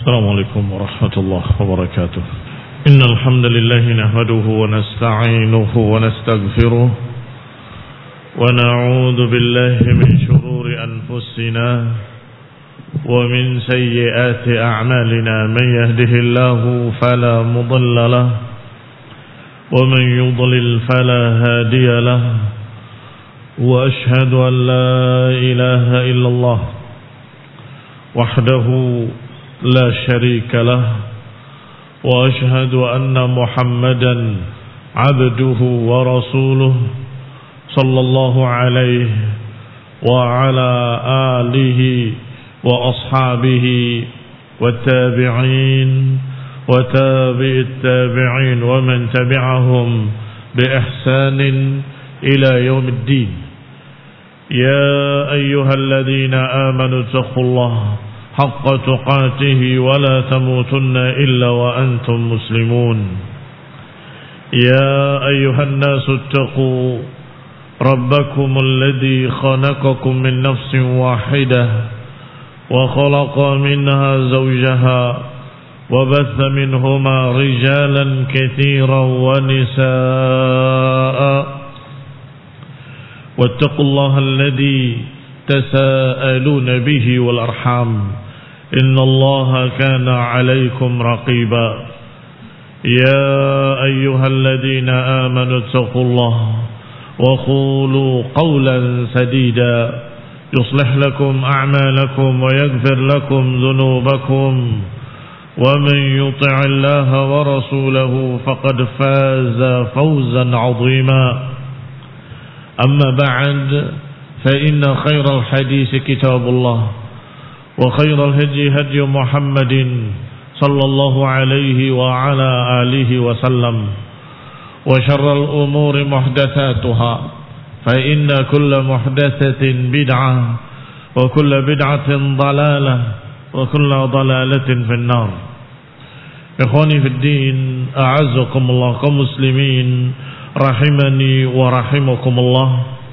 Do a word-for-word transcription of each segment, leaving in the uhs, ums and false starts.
السلام عليكم ورحمة الله وبركاته. إن الحمد لله نحمده ونستعينه ونستغفره ونعوذ بالله من شرور أنفسنا ومن سيئات أعمالنا. من يهده الله فلا مضل له ومن يضلل فلا هادي له وأشهد أن لا إله إلا الله وحده لا شريك له وأشهد أن محمدا عبده ورسوله صلى الله عليه وعلى آله وأصحابه والتابعين وتابع التابعين ومن تبعهم بإحسان إلى يوم الدين. يا أيها الذين آمنوا اتقوا الله حق تقاته ولا تموتن إلا وأنتم مسلمون. يا أيها الناس اتقوا ربكم الذي خلقكم من نفس واحدة وخلق منها زوجها وبث منهما رجالا كثيرا ونساء واتقوا الله الذي تساءلون به والأرحام إن الله كان عليكم رقيبا. يا أيها الذين آمنوا اتقوا الله وقولوا قولا سديدا يصلح لكم أعمالكم ويغفر لكم ذنوبكم ومن يطع الله ورسوله فقد فاز فوزا عظيما. أما بعد فإن خير الحديث كتاب الله وخير الهدي هدي محمد صلى الله عليه وعلى آله وسلم وشر الأمور محدثاتها فإن كل محدثة بدعة وكل بدعة ضلالة وكل ضلالة في النار. إخواني في الدين أعزكم الله كمسلمين rahimani wa rahimakumullah.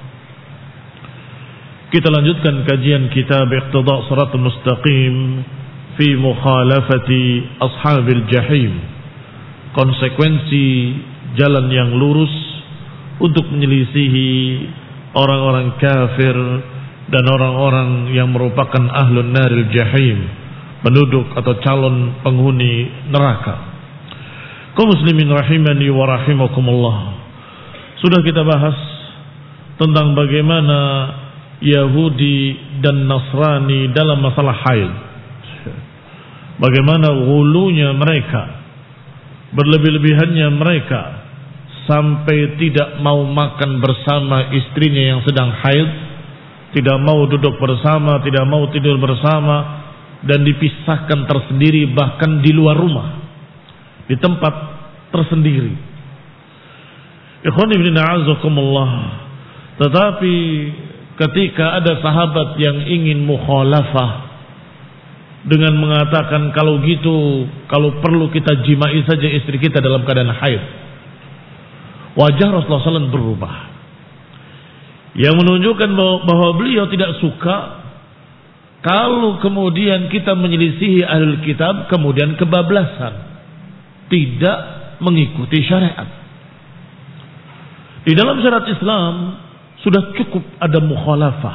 Kita lanjutkan kajian kitab Iqtida' Shiratal Mustaqim fi mukhalafati ashabil jahim. Konsekuensi jalan yang lurus untuk menyelisihi orang-orang kafir dan orang-orang yang merupakan ahlun naril jahim, penduduk atau calon penghuni neraka. Kaum muslimin rahimani wa rahimakumullah. Sudah kita bahas tentang bagaimana Yahudi dan Nasrani dalam masalah haid. Bagaimana ghulunya mereka, berlebih-lebihannya mereka sampai tidak mau makan bersama istrinya yang sedang haid, tidak mau duduk bersama, tidak mau tidur bersama, dan dipisahkan tersendiri bahkan di luar rumah, di tempat tersendiri. Ikhwan ibn a'azakumullah. Tetapi ketika ada sahabat yang ingin mukhalafah dengan mengatakan kalau gitu, kalau perlu kita jimai saja istri kita dalam keadaan haid, wajah Rasulullah shallallahu alaihi wasallam berubah, yang menunjukkan bahwa, bahwa beliau tidak suka kalau kemudian kita menyelisihi ahlul kitab kemudian kebablasan, tidak mengikuti syariat. Di dalam syariat Islam sudah cukup ada mukhalafah,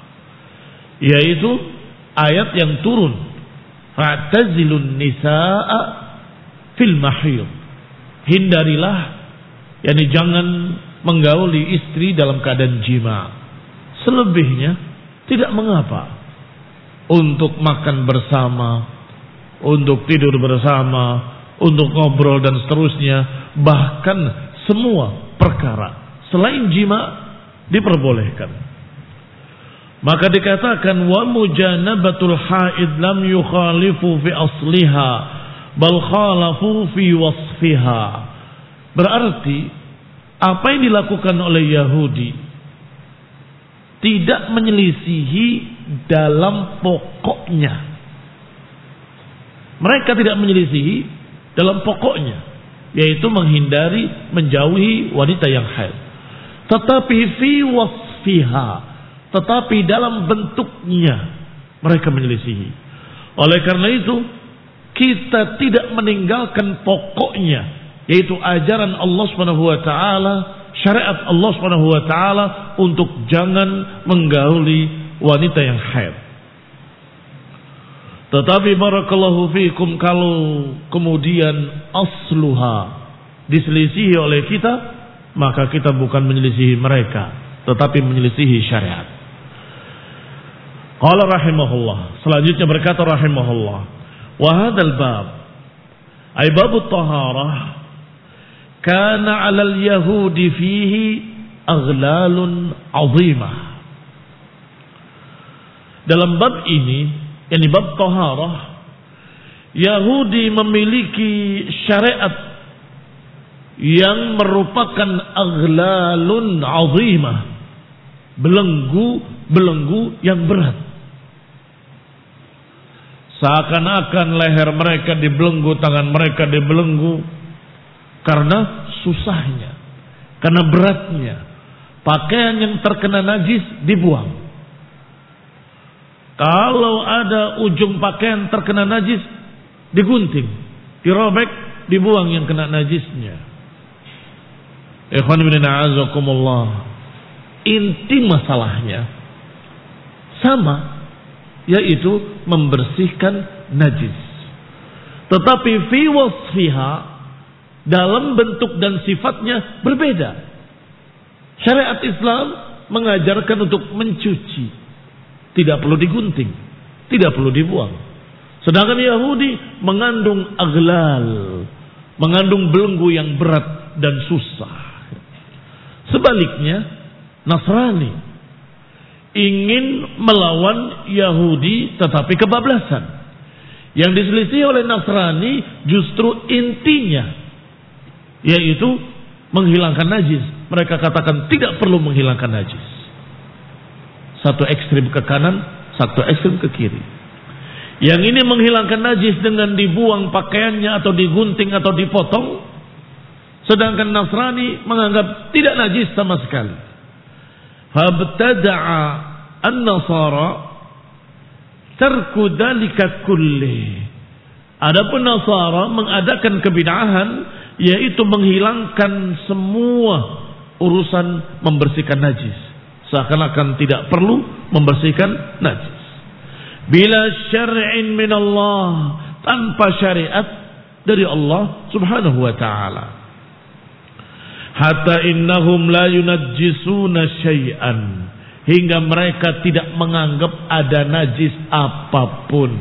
yaitu ayat yang turun, fa'tazilun nisaa fil mahid, hindarilah, yakni jangan menggauli istri dalam keadaan jima. Selebihnya tidak mengapa, untuk makan bersama, untuk tidur bersama, untuk ngobrol dan seterusnya, bahkan semua perkara selain jima diperbolehkan. Maka dikatakan wa mujanabatul haid lam yukhalifu fi asliha bal khalafu fi wasfiha. Berarti apa yang dilakukan oleh Yahudi tidak menyelisihi dalam pokoknya. Mereka tidak menyelisihi dalam pokoknya, yaitu menghindari, menjauhi wanita yang haid. Tetapi fi wasfiha, tetapi dalam bentuknya mereka menyelisihi. Oleh karena itu kita tidak meninggalkan pokoknya, yaitu ajaran Allah Subhanahu wa taala, syariat Allah Subhanahu wa taala untuk jangan menggauli wanita yang haid. Tetapi barakallahu fiikum, kalau kemudian asluha diselisihi oleh kita, maka kita bukan menyelisihi mereka, tetapi menyelisihi syariat. Qala rahimahullah, selanjutnya berkata rahimahullah, wa hadzal bab ay babut taharah kana 'alal yahudi fihi aghlalun 'azimah. Dalam bab ini, yakni bab taharah, Yahudi memiliki syariat yang merupakan aghlalun 'azimah, belenggu-belenggu yang berat. Seakan-akan leher mereka dibelenggu, tangan mereka dibelenggu karena susahnya, karena beratnya. Pakaian yang terkena najis dibuang. Kalau ada ujung pakaian terkena najis, digunting, dirobek, dibuang yang kena najisnya. Ikhwan bin a'azakumullah, inti masalahnya sama, yaitu membersihkan najis. Tetapi fi wasfiha, dalam bentuk dan sifatnya berbeda. Syariat Islam mengajarkan untuk mencuci, tidak perlu digunting, tidak perlu dibuang. Sedangkan Yahudi mengandung aghlal, mengandung belenggu yang berat dan susah. Sebaliknya, Nasrani ingin melawan Yahudi tetapi kebablasan. Yang diselisih oleh Nasrani justru intinya, yaitu menghilangkan najis. Mereka katakan tidak perlu menghilangkan najis. Satu ekstrim ke kanan, satu ekstrim ke kiri. Yang ini menghilangkan najis dengan dibuang pakaiannya atau digunting atau dipotong. Sedangkan Nasrani menganggap tidak najis sama sekali. Fabtada'a an-nasara tarku dzalika kulli. Adapun Nasara mengadakan kebid'ahan, yaitu menghilangkan semua urusan membersihkan najis, seakan-akan tidak perlu membersihkan najis. Bila syar'in min Allah, tanpa syariat dari Allah Subhanahu wa taala. Hatta innahum la yunajjisuna syai'an, hingga mereka tidak menganggap ada najis apapun.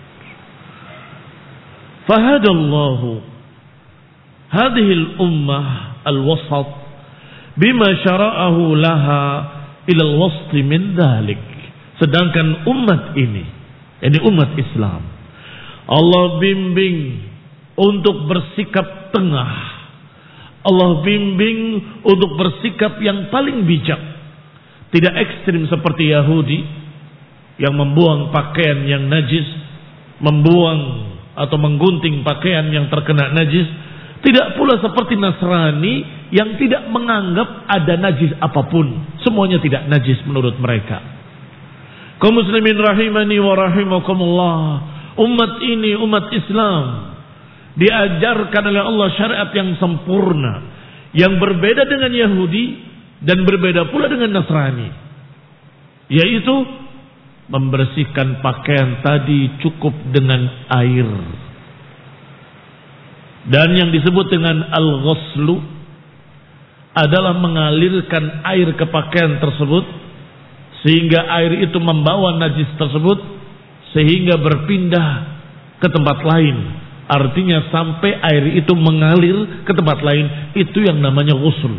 Fahadallahu hadhihi al-ummah al-wasat bima syara'ahu laha ila al-wasat min dhalik. Sedangkan umat ini, ini umat Islam, Allah bimbing untuk bersikap tengah. Allah bimbing untuk bersikap yang paling bijak. Tidak ekstrim seperti Yahudi yang membuang pakaian yang najis, membuang atau menggunting pakaian yang terkena najis. Tidak pula seperti Nasrani yang tidak menganggap ada najis apapun. Semuanya tidak najis menurut mereka. Kaum muslimin rahimani wa rahimakumullah, umat ini, umat Islam, diajarkan oleh Allah syariat yang sempurna, yang berbeda dengan Yahudi dan berbeda pula dengan Nasrani, yaitu membersihkan pakaian tadi cukup dengan air. Dan yang disebut dengan al-ghuslu adalah mengalirkan air ke pakaian tersebut sehingga air itu membawa najis tersebut sehingga berpindah ke tempat lain. Artinya sampai air itu mengalir ke tempat lain, itu yang namanya ghusl.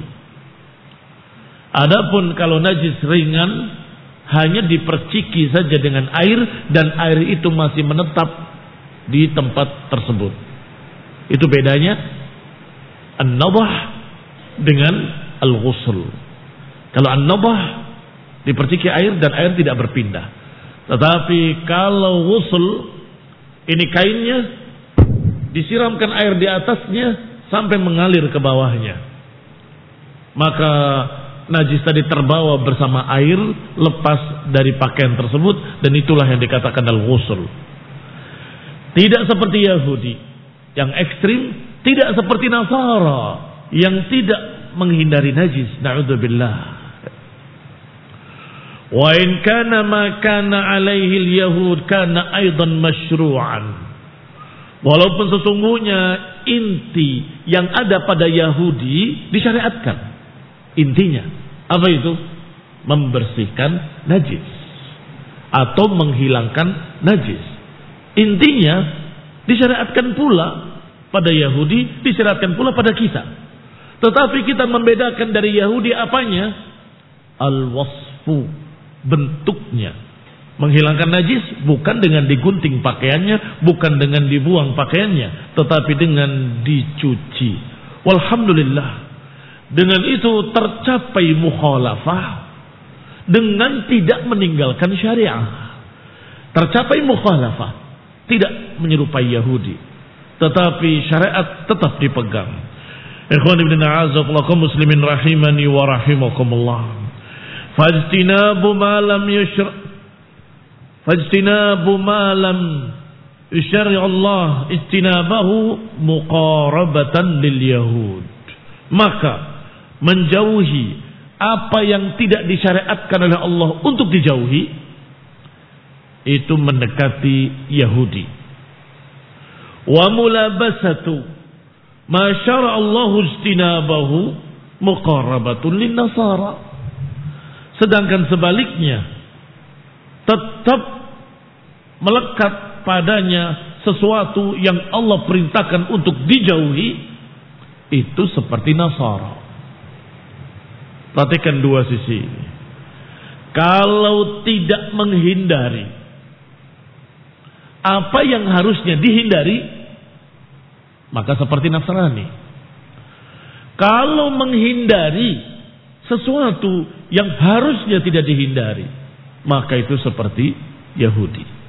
Adapun kalau najis ringan, hanya diperciki saja dengan air dan air itu masih menetap di tempat tersebut. Itu bedanya an-nadah dengan al-ghusl. Kalau an-nadah diperciki air dan air tidak berpindah. Tetapi kalau ghusl, ini kainnya disiramkan air di atasnya sampai mengalir ke bawahnya, maka najis tadi terbawa bersama air, lepas dari pakaian tersebut, dan itulah yang dikatakan al-ghusl. Tidak seperti Yahudi yang ekstrim, tidak seperti Nasara yang tidak menghindari najis. Na'udzubillah. Wa in kana ma kana alaihi al-yahud kana aidan masyru'an. Walaupun sesungguhnya inti yang ada pada Yahudi disyariatkan. Intinya apa itu? Membersihkan najis atau menghilangkan najis. Intinya disyariatkan pula pada Yahudi, disyariatkan pula pada kita. Tetapi kita membedakan dari Yahudi apanya? Al-wasfu, bentuknya. Menghilangkan najis bukan dengan digunting pakaiannya, bukan dengan dibuang pakaiannya, tetapi dengan dicuci. Walhamdulillah, dengan itu tercapai mukhalafah dengan tidak meninggalkan syariah. Tercapai mukhalafah, tidak menyerupai Yahudi, tetapi syariat tetap dipegang. Ikhwan ibn a'azakullah muslimin rahimani wa rahimakumullah. Fajtinabu ma lam yushra' Fajtinabu ma lam yusyari' Allah ijtinabahu muqarabatan lil yahud. Maka menjauhi apa yang tidak disyariatkan oleh Allah untuk dijauhi, itu mendekati Yahudi. Wa mulabasatu ma syara' Allah ijtinabahu muqarabatun lin nasara. Sedangkan sebaliknya, tetap melekat padanya sesuatu yang Allah perintahkan untuk dijauhi, itu seperti Nasara. Perhatikan dua sisi. Kalau tidak menghindari apa yang harusnya dihindari, maka seperti Nasrani. Kalau menghindari sesuatu yang harusnya tidak dihindari, maka itu seperti Yahudi.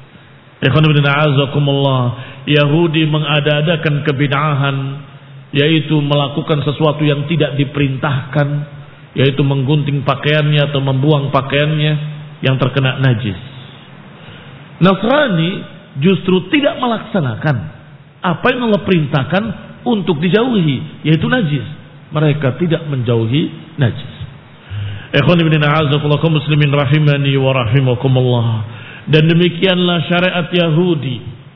Yahudi mengada-adakan kebid'ahan, yaitu melakukan sesuatu yang tidak diperintahkan, yaitu menggunting pakaiannya atau membuang pakaiannya yang terkena najis. Nasrani justru tidak melaksanakan apa yang Allah perintahkan untuk dijauhi, yaitu najis. Mereka tidak menjauhi najis. Ikhwan ibn a'azakullah muslimin rahimani wa rahimakumullah. Dan demikianlah syariat Yahudi.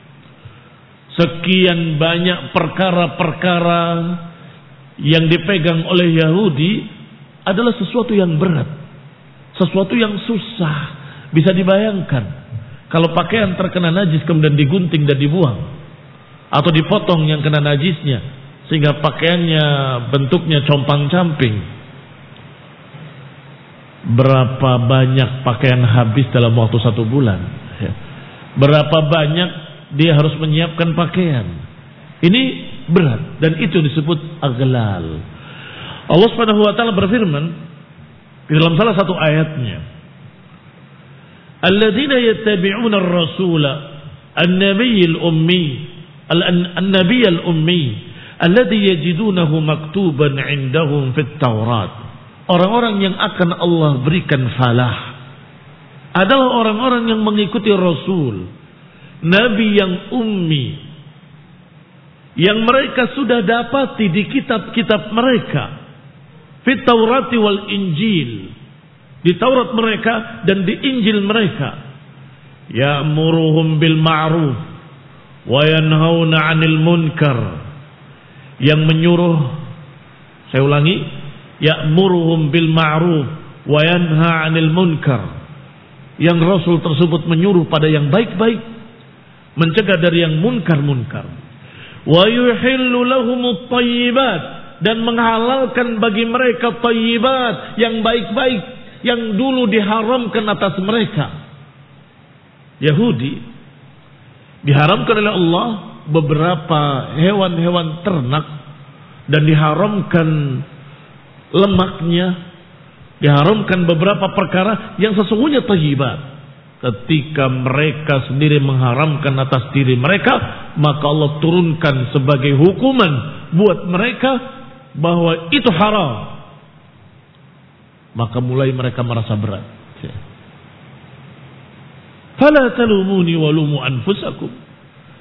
Sekian banyak perkara-perkara yang dipegang oleh Yahudi adalah sesuatu yang berat, sesuatu yang susah. Bisa dibayangkan kalau pakaian terkena najis kemudian digunting dan dibuang, atau dipotong yang kena najisnya sehingga pakaiannya bentuknya compang-camping. Berapa banyak pakaian habis dalam waktu satu bulan? Berapa banyak dia harus menyiapkan pakaian? Ini berat, dan itu disebut aghlal. Allah Subhanahu wa taala berfirman di dalam salah satu ayatnya, "Alladzina yattabi'una ar-rasula an-nabiyyal ummi an-nabiyyal ummi alladzi yajidunahu maktuban 'indahum fit Taurat." Orang-orang yang akan Allah berikan falah adalah orang-orang yang mengikuti Rasul, Nabi yang ummi, yang mereka sudah dapati di kitab-kitab mereka, fit Taurati wal Injil, di Taurat mereka dan di Injil mereka, ya'muruhum bil ma'ruf wa yanhauna 'anil munkar, yang menyuruh, saya ulangi, ya'muruhum bil ma'ruf wa yanha 'anil munkar, yang Rasul tersebut menyuruh pada yang baik-baik, mencegah dari yang munkar-munkar. Wa yuhillu lahumut thayyibat, dan menghalalkan bagi mereka thayyibat, yang baik-baik, yang dulu diharamkan atas mereka. Yahudi diharamkan oleh Allah beberapa hewan-hewan ternak, dan diharamkan lemaknya, diharamkan beberapa perkara yang sesungguhnya thayyibat. Ketika mereka sendiri mengharamkan atas diri mereka, maka Allah turunkan sebagai hukuman buat mereka bahwa itu haram. Maka mulai mereka merasa berat. Fala talumuni walumu anfusakum.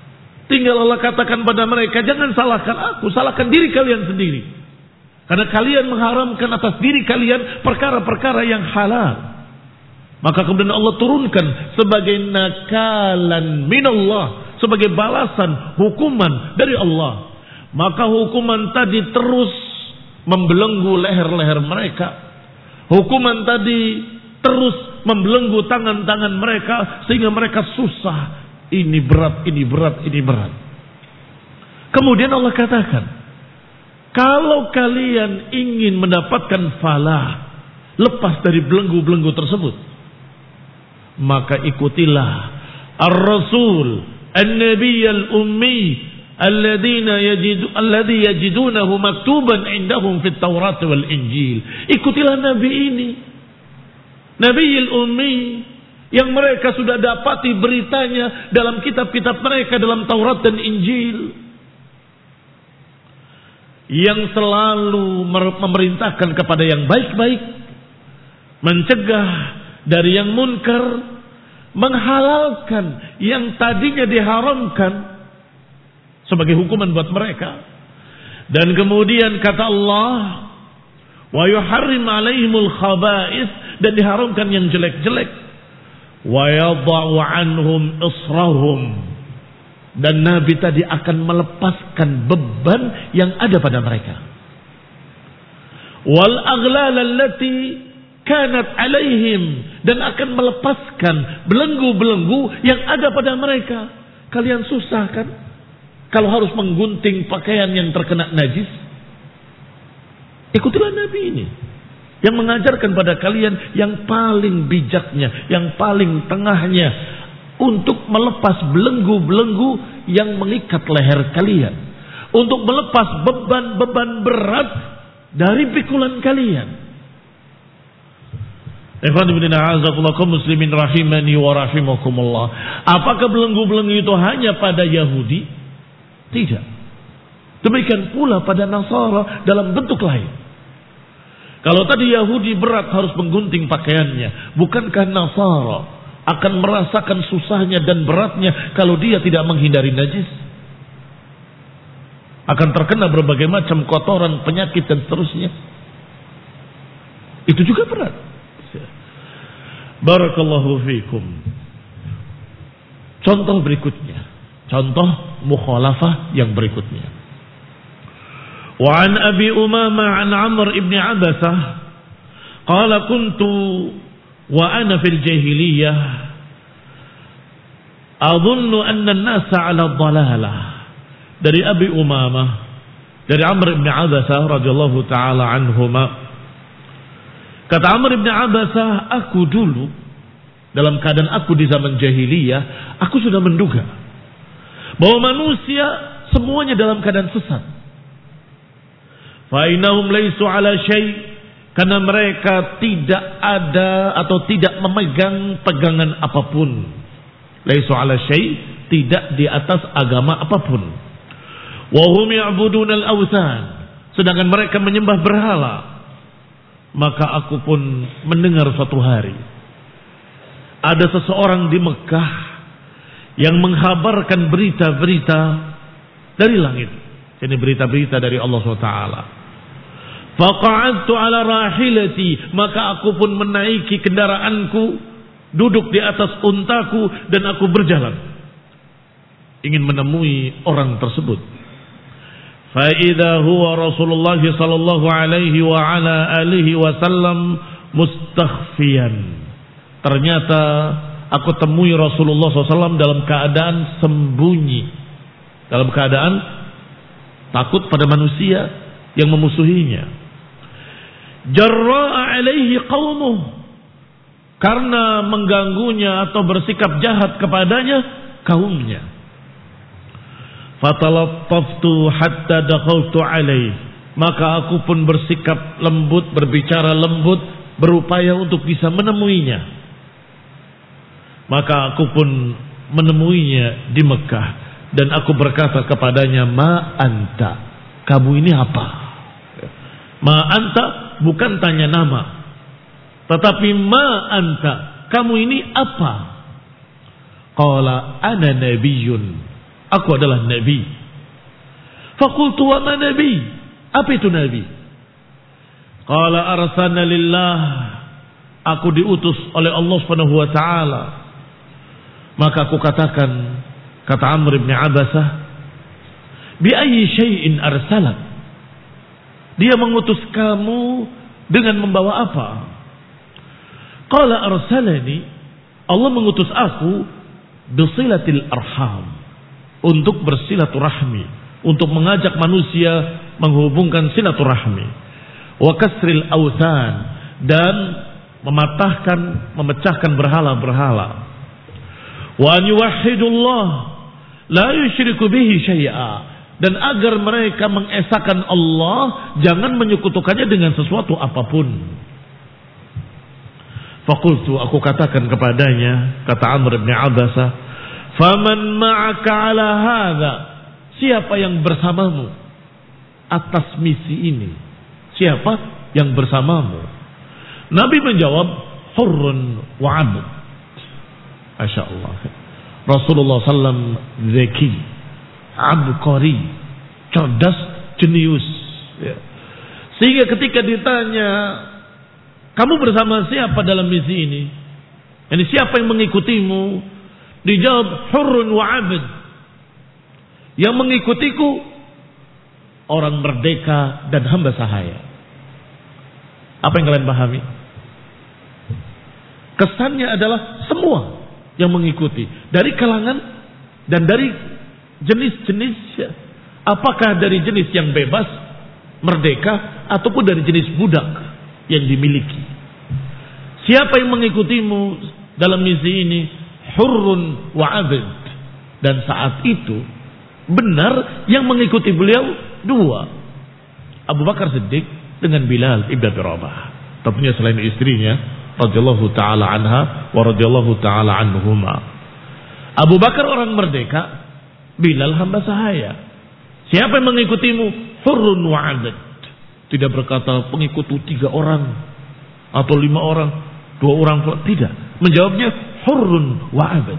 Tinggal Allah katakan pada mereka, jangan salahkan aku, salahkan diri kalian sendiri. Karena kalian mengharamkan atas diri kalian perkara-perkara yang halal. Maka kemudian Allah turunkan sebagai nakalan minallah, sebagai balasan, hukuman dari Allah. Maka hukuman tadi terus membelenggu leher-leher mereka. Hukuman tadi terus membelenggu tangan-tangan mereka sehingga mereka susah. Ini berat, ini berat, ini berat. Kemudian Allah katakan, kalau kalian ingin mendapatkan falah, lepas dari belenggu-belenggu tersebut, maka ikutilah ar-rasul an-nabiy al-ummi alladhina yajidu alladhi yajidunahu maktuban indahum fit Taurat wal Injil. Ikutilah nabi ini, nabiyul ummi, yang mereka sudah dapati beritanya dalam kitab-kitab mereka, dalam Taurat dan Injil, yang selalu memerintahkan kepada yang baik-baik, mencegah dari yang munkar, menghalalkan yang tadinya diharamkan sebagai hukuman buat mereka. Dan kemudian kata Allah, wa yuharrim alaihimul khaba'is, dan diharamkan yang jelek-jelek. Wa yadha'u anhum israhum, dan Nabi tadi akan melepaskan beban yang ada pada mereka. Wal aghlal allati kanat alaihim, dan akan melepaskan belenggu-belenggu yang ada pada mereka. Kalian susah kan kalau harus menggunting pakaian yang terkena najis? Ikutilah Nabi ini yang mengajarkan pada kalian yang paling bijaknya, yang paling tengahnya, untuk melepas belenggu-belenggu yang mengikat leher kalian, untuk melepas beban-beban berat dari pikulan kalian. Ikhwan ibn a'azakullah kaum muslimin rahimani wa rahimakumullah. Apakah belenggu-belenggu itu hanya pada Yahudi? Tidak. Demikian pula pada Nasara dalam bentuk lain. Kalau tadi Yahudi berat harus menggunting pakaiannya, bukankah Nasara akan merasakan susahnya dan beratnya kalau dia tidak menghindari najis? Akan terkena berbagai macam kotoran, penyakit dan seterusnya. Itu juga berat. Barakallahu fiikum. Contoh berikutnya, contoh mukhalafah yang berikutnya. Wa an Abi Umamah an Amr ibn Abasah qala kuntu wa ana fil jahiliyah adhunnu anna an-nasa 'ala dhalalah. Dari Abi Umamah, dari Amr ibn Abasah radhiyallahu taala anhuma, kata Amr ibn Abasah, aku dulu dalam keadaan aku di zaman jahiliyah, aku sudah menduga bahwa manusia semuanya dalam keadaan sesat. Fa innahum laisu ala syai', karena mereka tidak ada atau tidak memegang pegangan apapun. Laisu ala syai', tidak di atas agama apapun. Wa hum ya'buduna al-awthan, sedangkan mereka menyembah berhala. Maka aku pun mendengar suatu hari ada seseorang di Mekah yang menghabarkan berita-berita dari langit. Ini berita-berita dari Allah subhanahu wa taala. Faqa'adtu ala rahilati, maka aku pun menaiki kendaraanku, duduk di atas untaku, dan aku berjalan ingin menemui orang tersebut. Fa idza huwa Rasulullah sallallahu alaihi wa ala alihi wasallam mustakhfiyan. Ternyata aku temui Rasulullah sallallahu alaihi wasallam dalam keadaan sembunyi, dalam keadaan takut pada manusia yang memusuhinya. Jarra'a alaihi qaumuh, karena mengganggunya atau bersikap jahat kepadanya kaumnya. Fatalattaftu hatta dakhaltu alaihi, maka aku pun bersikap lembut, berbicara lembut, berupaya untuk bisa menemuinya. Maka aku pun menemuinya di Mekah, dan aku berkata kepadanya, ma anta, kamu ini apa? Ma anta bukan tanya nama, tetapi ma anta, kamu ini apa? Qala ana nabiyyun, aku adalah nabi. Faqultu wa ma nabi? Apa itu nabi? Qala arsalna lillah, aku diutus oleh Allah Subhanahu wa taala. Maka aku katakan, kata Amr bin Abasah, bi ayyi syai'in arsalat? Dia mengutus kamu dengan membawa apa? Qala arsalani, Allah mengutus aku bisilatil arham, untuk bersilaturahmi, untuk mengajak manusia menghubungkan silaturahmi, wa kasril awthan, dan mematahkan, memecahkan berhala-berhala, wa an yuwahhidullah la yusyriku bihi syai'a, dan agar mereka mengesahkan Allah, jangan menyekutukannya dengan sesuatu apapun. Faqultu, aku katakan kepadanya, kata Amr bin Abasah, faman ma'aka ala hadha? Siapa yang bersamamu atas misi ini? Siapa yang bersamamu? Nabi menjawab, hurrun wa 'abd. Masya Allah. Rasulullah sallallahu alaihi wasallam zaki, abqari, cerdas, jenius. Ya. Sehingga ketika ditanya, kamu bersama siapa dalam misi ini? Ini siapa yang mengikutimu? Dijawab, hurrun wa 'abd. Yang mengikutiku orang merdeka dan hamba sahaya. Apa yang kalian pahami? Kesannya adalah semua yang mengikuti, dari kalangan dan dari jenis-jenis. Apakah dari jenis yang bebas, merdeka, ataupun dari jenis budak yang dimiliki. Siapa yang mengikutimu dalam misi ini? Hurrun wa 'abd. Dan saat itu benar yang mengikuti beliau dua, Abu Bakar Siddiq dengan Bilal ibn Abi Rabah. Tentunya selain istrinya radhiyallahu taala anha wa radhiyallahu taala anhuma. Abu Bakar orang merdeka, Bilal hamba sahaya. Siapa yang mengikutimu? Hurrun wa 'abd. Tidak berkata pengikutku tiga orang atau lima orang, dua orang, tidak. Menjawabnya hurrun wa 'abd.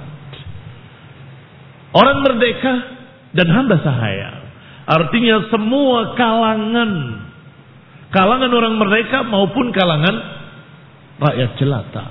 Orang merdeka dan hamba sahaya. Artinya semua kalangan, kalangan orang merdeka maupun kalangan rakyat jelata.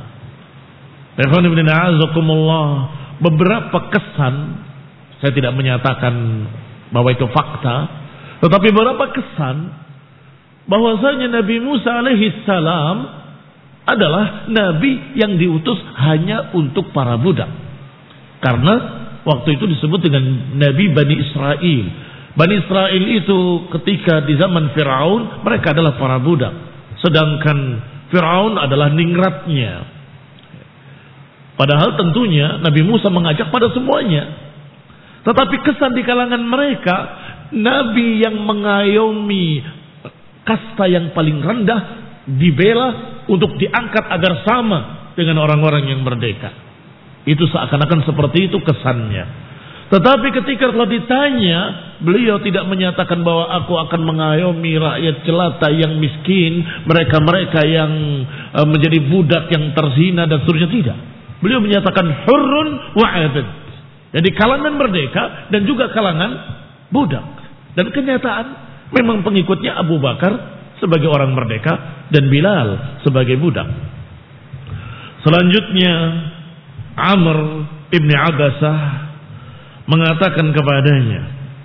Beberapa kesan, saya tidak menyatakan bahwa itu fakta, tetapi beberapa kesan bahwasanya Nabi Musa alaihi salam adalah nabi yang diutus hanya untuk para budak. Karena waktu itu disebut dengan Nabi Bani Israel. Bani Israel itu ketika di zaman Fir'aun, mereka adalah para budak. Sedangkan Fir'aun adalah ningratnya. Padahal tentunya Nabi Musa mengajak pada semuanya. Tetapi kesan di kalangan mereka, Nabi yang mengayomi kasta yang paling rendah dibela untuk diangkat agar sama dengan orang-orang yang merdeka. Itu seakan-akan seperti itu kesannya. Tetapi ketika telah ditanya, beliau tidak menyatakan bahwa aku akan mengayomi rakyat jelata yang miskin, mereka-mereka yang e, menjadi budak yang terzina dan seterusnya, tidak. Beliau menyatakan hurrun wa 'abd. Jadi kalangan merdeka dan juga kalangan budak. Dan kenyataan memang pengikutnya Abu Bakar sebagai orang merdeka dan Bilal sebagai budak. Selanjutnya Amr ibn Abasah mengatakan kepadanya,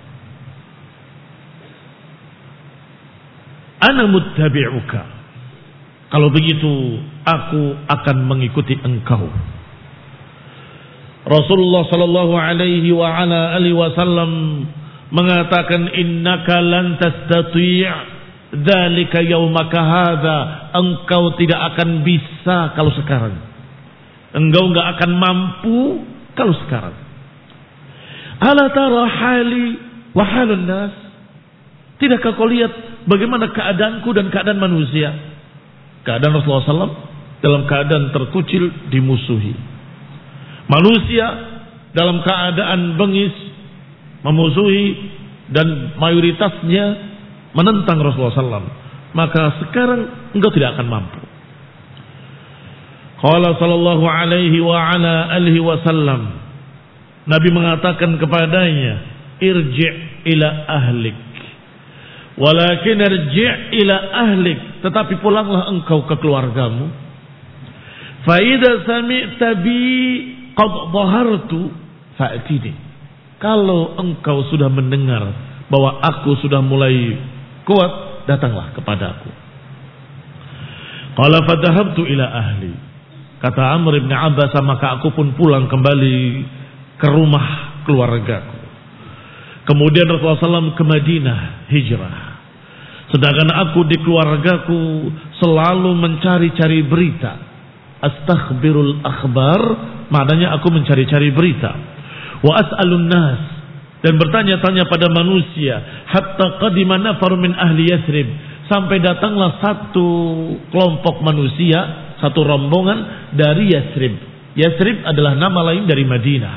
ana muttabi'uka. Kalau begitu aku akan mengikuti engkau. Rasulullah sallallahu alaihi wa ala alihi wasallam mengatakan, innaka lan tastati' dzalika yaumaka hadza. Engkau tidak akan bisa kalau sekarang. Engkau enggak akan mampu kalau sekarang. Ala tara hali wa halun nas? Tidakkah kau lihat bagaimana keadaanku dan keadaan manusia? Keadaan Rasulullah sallallahu alaihi wasallam dalam keadaan terkucil, dimusuhi. Manusia dalam keadaan bengis, memusuhi, dan mayoritasnya menentang Rasulullah sallallahu alaihi wasallam. Maka sekarang engkau tidak akan mampu. Qala sallallahu alaihi wa ala alihi wasallam, Nabi mengatakan kepadanya, irji' ila ahlik. Walakin irji' ila ahlik, tetapi pulanglah engkau ke keluargamu. Fa idza sami'ta bi qad dhahartu fa'tini. Kalau engkau sudah mendengar bahwa aku sudah mulai kuat, datanglah kepadaku. Qala fadhahabtu ila ahli. Kata Amr bin Abbas, maka aku pun pulang kembali ke rumah keluargaku. Kemudian Rasulullah shallallahu alaihi wasallam ke Madinah hijrah. Sedangkan aku di keluargaku selalu mencari-cari berita. Astakhbirul akhbar, maknanya aku mencari-cari berita. Wa as'alun nas, dan bertanya-tanya pada manusia. Hatta qadima nafar min ahli Yathrib, sampai datanglah satu kelompok manusia, satu rombongan dari Yathrib. Yathrib adalah nama lain dari Madinah.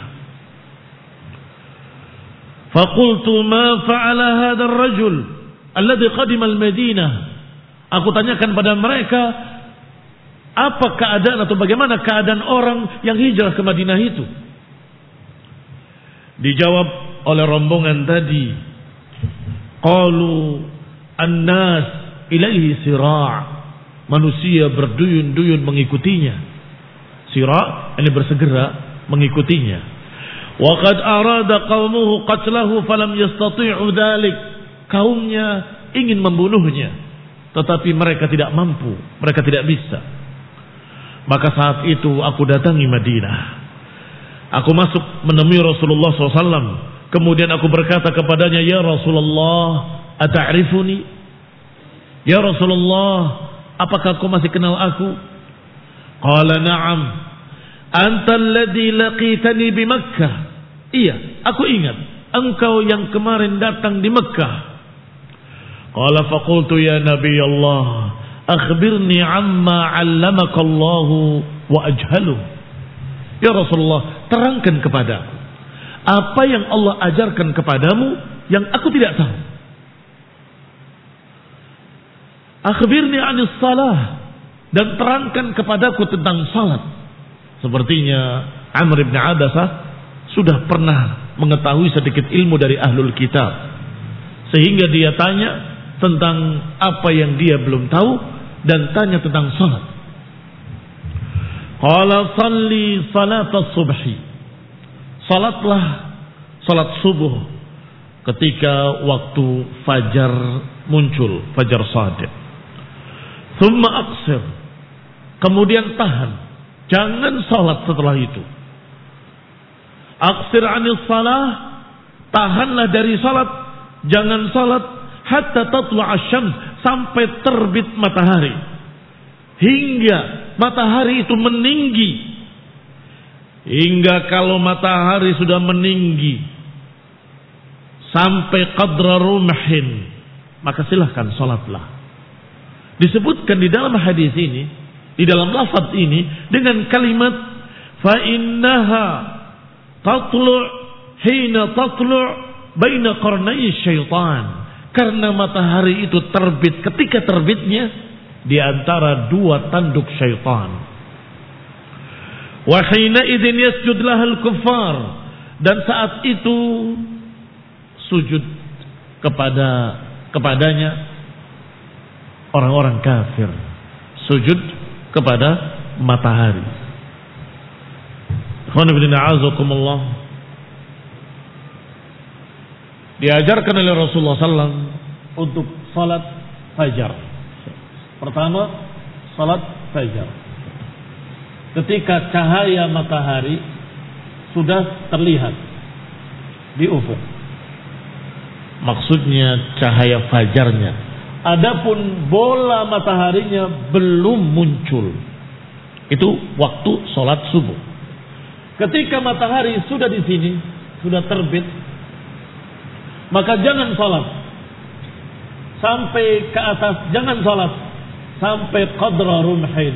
Faqultu ma fa'ala hadha ar-rajul alladhi qadima al-Madinah. Aku tanyakan pada mereka, apa keadaan atau bagaimana keadaan orang yang hijrah ke Madinah itu? Dijawab oleh rombongan tadi, qalu an-nas ilaihi sira', manusia berduyun-duyun mengikutinya. Sira' ini bersegera mengikutinya. Wa qad arada qaumuhu qatlahu falam yastati'u dzalik. Kaumnya ingin membunuhnya, tetapi mereka tidak mampu, mereka tidak bisa. Maka saat itu aku datangi Madinah. Aku masuk menemui Rasulullah shallallahu alaihi wasallam. Kemudian aku berkata kepadanya, ya Rasulullah, ata'rifuni? Ya Rasulullah, apakah kau masih kenal aku? Qala na'am. Anta alladhi laqitani bi Makkah. Iya, aku ingat. Engkau yang kemarin datang di Makkah. Qala faqultu ya Nabi Allah, akhbirni amma 'allamaka Allah wa ajhalu. Ya Rasulullah, terangkan kepadaku apa yang Allah ajarkan kepadamu yang aku tidak tahu. Akhbirni 'anis salah, dan terangkan kepadaku tentang salat. Sepertinya Amr bin Abasah sudah pernah mengetahui sedikit ilmu dari ahlul kitab, sehingga dia tanya tentang apa yang dia belum tahu dan tanya tentang salat. Qala salli salat as-subhi. Salatlah salat subuh ketika waktu fajar muncul, fajar shadiq. Thumma aqsir. Kemudian tahan, jangan salat setelah itu. Aqsir 'anis salah, tahanlah dari salat, jangan salat hatta tatlu'a asy-syams, sampai terbit matahari. Hingga matahari itu meninggi. Hingga kalau matahari sudah meninggi sampai qadra rumhin, maka silahkan salatlah. Disebutkan di dalam hadis ini, di dalam lafaz ini dengan kalimat fa innaha tatlu' hina tatlu' baina qarnai syaitan, karena matahari itu terbit ketika terbitnya di antara dua tanduk syaitan. Wa hina idzin yasjud lahal kuffar, dan saat itu sujud kepada kepadanya orang-orang kafir, sujud kepada matahari. Alhamdulillah, diajarkan oleh Rasulullah sallallahu alaihi wasallam untuk salat fajar. Pertama, salat fajar ketika cahaya matahari sudah terlihat di ufuk, maksudnya cahaya fajarnya. Adapun bola mataharinya belum muncul, itu waktu salat subuh. Ketika matahari sudah di sini, sudah terbit, maka jangan salat sampai ke atas, jangan salat sampai qadra rumhin,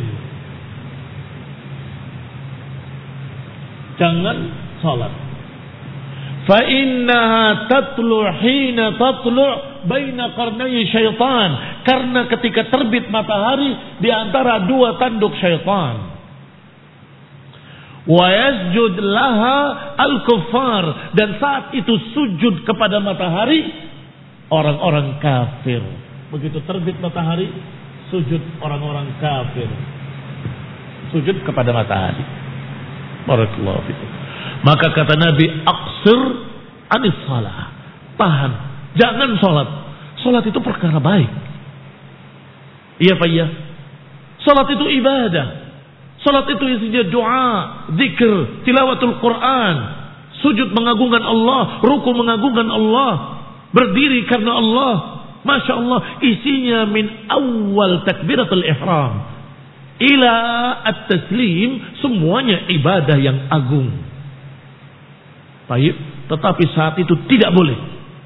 jangan salat. Fa innaha tatlu hina tatlu baina qarnai syaitan, karena ketika terbit matahari di antara dua tanduk syaitan. Wa yasjud laha al-kuffar, dan saat itu sujud kepada matahari orang-orang kafir. Begitu terbit matahari, sujud orang-orang kafir. Sujud kepada matahari. Barakallahu fikum. Maka kata Nabi, aqsir anis salah. Tahan, jangan salat. Salat itu perkara baik. Iya Pak ya. Salat itu ibadah. Salat itu isinya doa, zikir, tilawatul Quran, sujud mengagungkan Allah, ruku mengagungkan Allah, berdiri karena Allah. Masya Allah, isinya min awal takbiratul ihram ila at-taslim, semuanya ibadah yang agung. Baik, tetapi saat itu tidak boleh.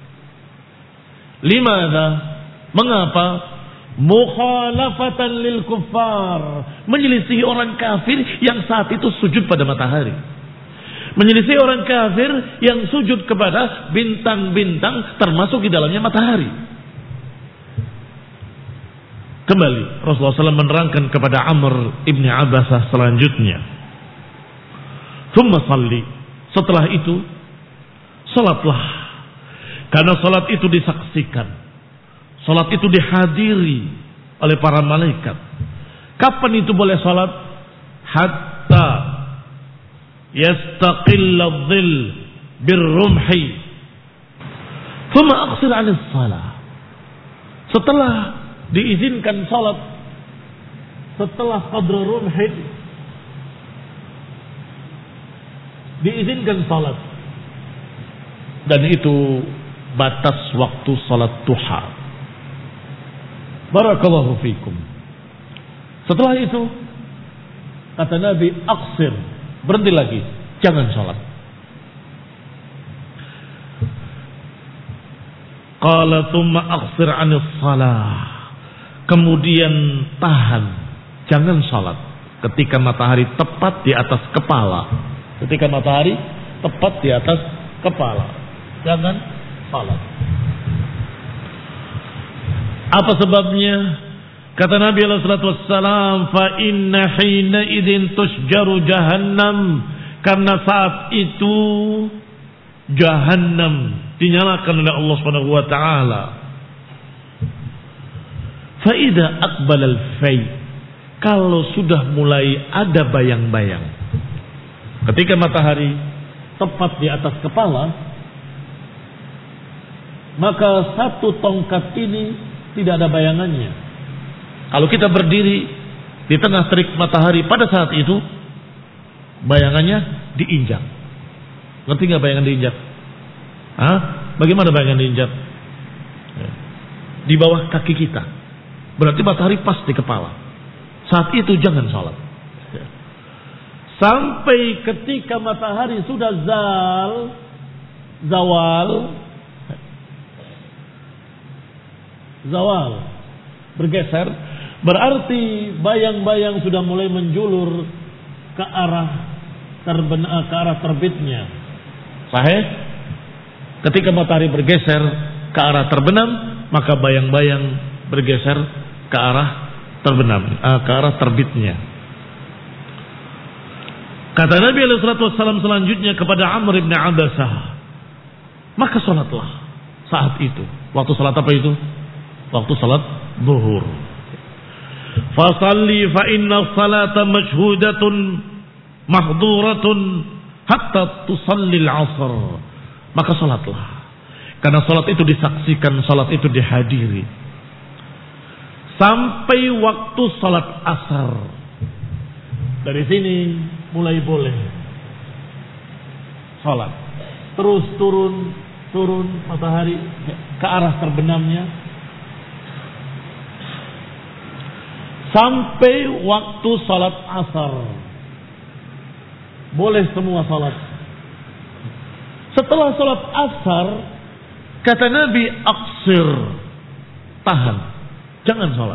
Limadha? Mengapa? Mukhalafatan lil kuffar, menyelisihi orang kafir yang saat itu sujud pada matahari, menyelisihi orang kafir yang sujud kepada bintang-bintang termasuk di dalamnya matahari. Kembali Rasulullah shallallahu alaihi wasallam menerangkan kepada Amr ibn Abbasah selanjutnya, thumma salli, setelah itu salatlah, karena salat itu disaksikan, salat itu dihadiri oleh para malaikat. Kapan itu boleh salat? Hatta yastaqilla adh-dhill birrumhi thumma aqsir 'anis salah. Setelah diizinkan salat, setelah qadra rumhi diizinkan salat, dan itu batas waktu salat duha. Barakallahu fikum. Setelah itu kata Nabi, aqsir, berhenti lagi, jangan salat. Qala thumma aqsir 'anis salah, kemudian tahan, jangan salat ketika matahari tepat di atas kepala. Ketika matahari tepat di atas kepala, jangan salat. Apa sebabnya? Kata Nabi alaihi salatu wassalam, fa inna hina idin tusjaru jahannam, karena saat itu jahannam dinyalakan oleh Allah Subhanahu wa taala. Fa idza aqbala al-fay, kalau sudah mulai ada bayang-bayang, ketika matahari tepat di atas kepala, maka satu tongkat ini tidak ada bayangannya. Kalau kita berdiri di tengah terik matahari pada saat itu, bayangannya diinjak. Ngerti nggak bayangan diinjak? Hah? Bagaimana bayangan diinjak? Di bawah kaki kita. Berarti matahari pas di kepala. Saat itu jangan salat. Sampai ketika matahari sudah zal, zawal, zawal, bergeser, berarti bayang-bayang sudah mulai menjulur ke arah terbenam, ke arah terbitnya. Sahih? Ketika matahari bergeser ke arah terbenam, maka bayang-bayang bergeser ke arah terbenam, ke arah terbitnya. Kata Nabi alaihi salatu wassalam selanjutnya kepada Amr ibn Abbasah, maka salatlah saat itu. Waktu salat apa itu? Waktu salat zuhur. Fasalli fa inna salata majhudatun mahduratun hatta tusalli al-'asr. Maka salatlah, karena salat itu disaksikan, salat itu dihadiri sampai waktu salat asar. Dari sini mulai boleh salat. Terus turun turun matahari ke arah terbenamnya sampai waktu salat asar. Boleh semua salat. Setelah salat asar, kata Nabi, aqsir, tahan, jangan salat.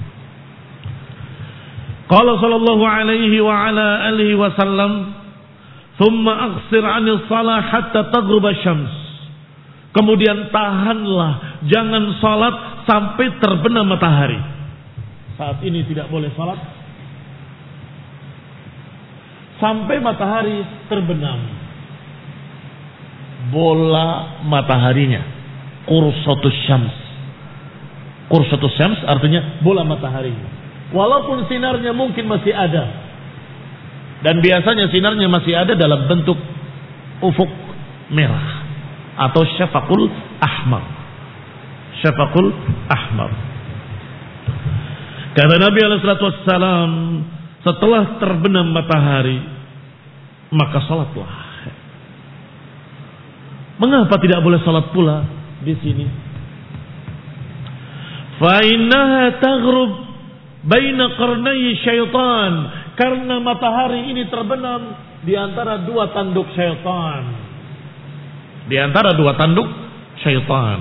Qala sallallahu alaihi wa ala alihi wasallam, thumma aqsir 'anil salah hatta taghruba syams. Kemudian tahanlah, jangan salat sampai terbenam matahari. Saat ini tidak boleh salat sampai matahari terbenam. Bola mataharinya, qursatus syams. Qursatus syams artinya bola mataharinya. Walaupun sinarnya mungkin masih ada, dan biasanya sinarnya masih ada dalam bentuk ufuk merah atau syafaqul ahmar. Syafaqul ahmar. Kata Nabi alaihi salatu wassalam, setelah terbenam matahari maka salatlah. Mengapa tidak boleh salat pula di sini? Fa innaha taghrub baina qarnay syaitan, karena matahari ini terbenam di antara dua tanduk syaitan. Di antara dua tanduk syaitan.